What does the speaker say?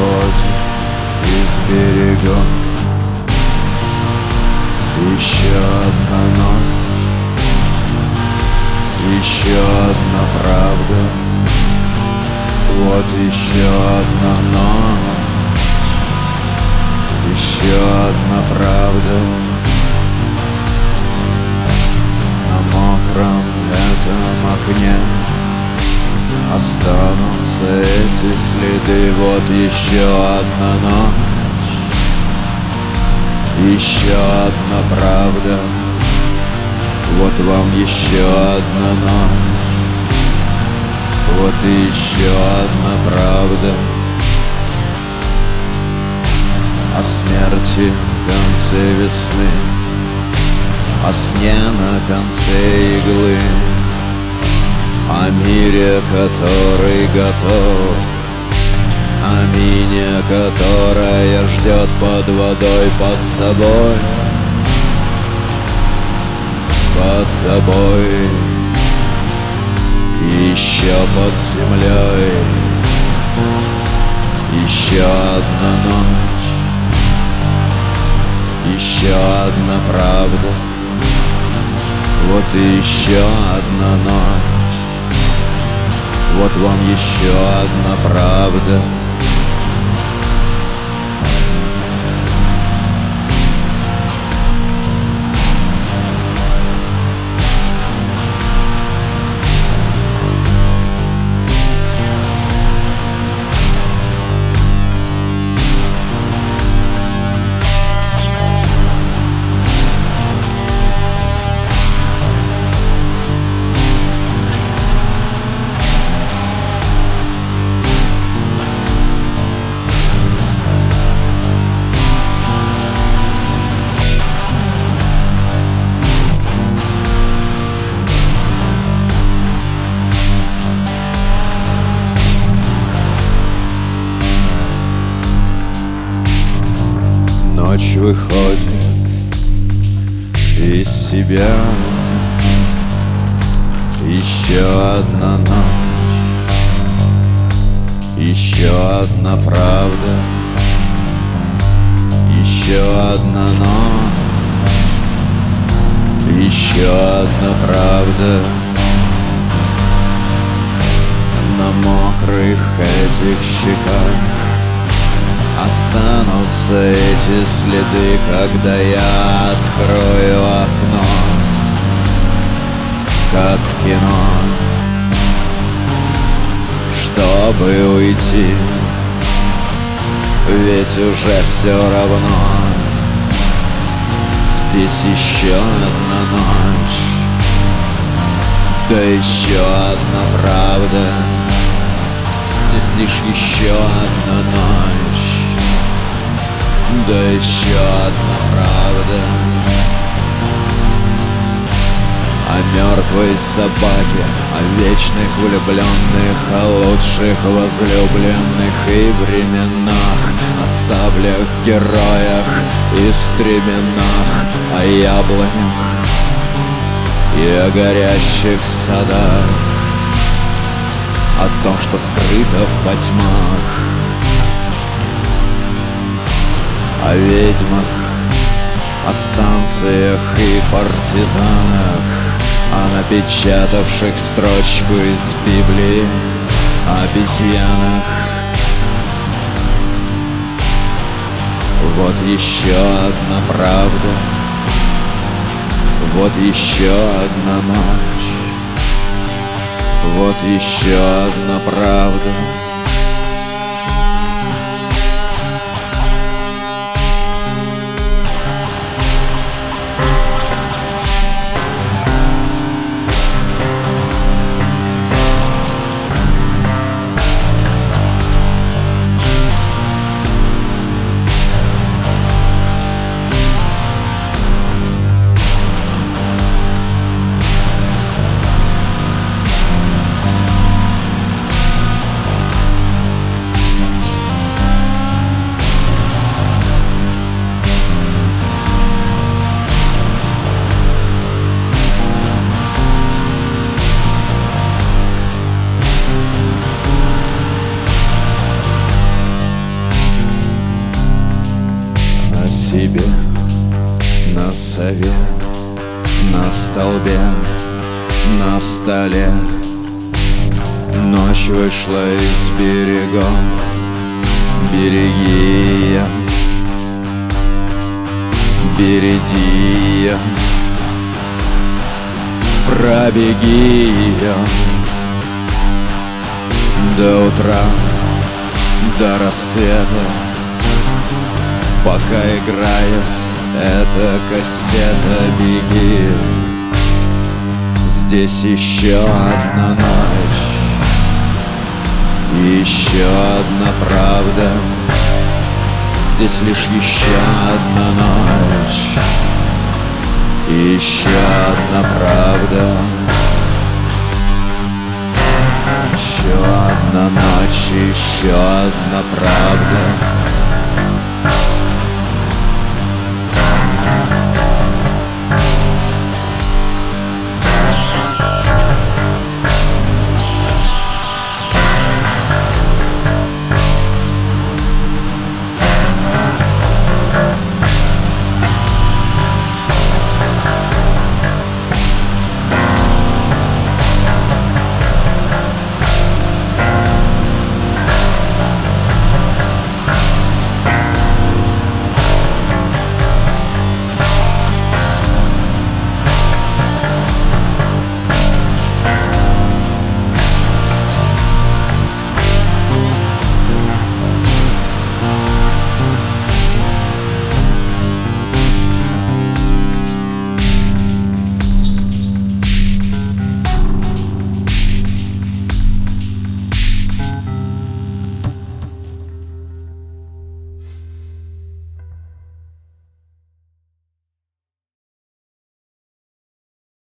выходит из берегов. Еще одна ночь, еще одна правда. Вот еще одна ночь, еще одна правда. На мокром этом окне останутся эти следы. Вот еще одна ночь, еще одна правда. Вот вам еще одна ночь, вот и еще одна правда. О смерти в конце весны, о сне на конце иглы, о мире, который готов, о мине, которая ждет под водой, под собой, под тобой, и еще под землей. Еще одна ночь, еще одна правда. Вот и еще одна ночь, вот вам еще одна правда. Ночь выходит из себя. Еще одна ночь, еще одна правда. Еще одна ночь, еще одна правда. На мокрых этих щеках останутся эти следы, когда я открою окно, как в кино, чтобы уйти. Ведь уже все равно. Здесь еще одна ночь, да еще одна правда. Здесь лишь еще одна ночь, да еще одна правда. О мертвой собаке, о вечных влюбленных, о лучших возлюбленных и временах, о саблях, героях и стременах, о яблонях и о горящих садах, о том, что скрыто в потьмах, о ведьмах, о станциях и партизанах, о напечатавших строчку из Библии, о обезьянах. Вот еще одна правда, вот еще одна ночь, вот еще одна правда. тебе на совет, на столбе, на столе. Ночь вышла из берегов, береги ее, береги ее, пробеги ее до утра, до рассвета, пока играет эта кассета. Беги, здесь еще одна ночь, еще одна правда. Здесь лишь еще одна ночь, еще одна правда. Еще одна ночь, еще одна правда.